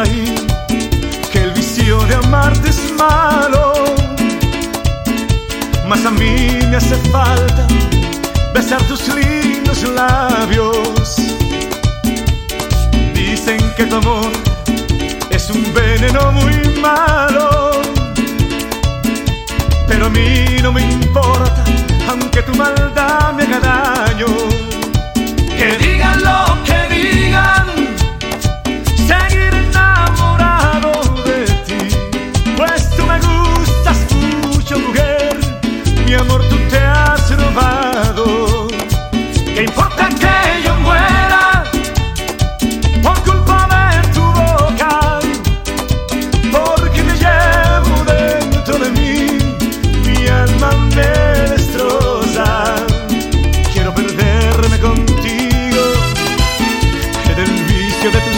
ahí que el vicio de amarte es malo, mas a mí me hace falta besar tus lindos labios. Dicen que tu amor es un veneno muy malo, pero a mí no me importa, aunque tu maldad me haga daño. Que digan lo que digan, seguir enamorado de ti, pues tú me gustas mucho, mujer, mi amor tú te has robado. ¿Qué importa que yo muera por culpa de tu boca? Porque me llevo dentro de mí, mi alma me destroza. Quiero perderme contigo en el vicio de tu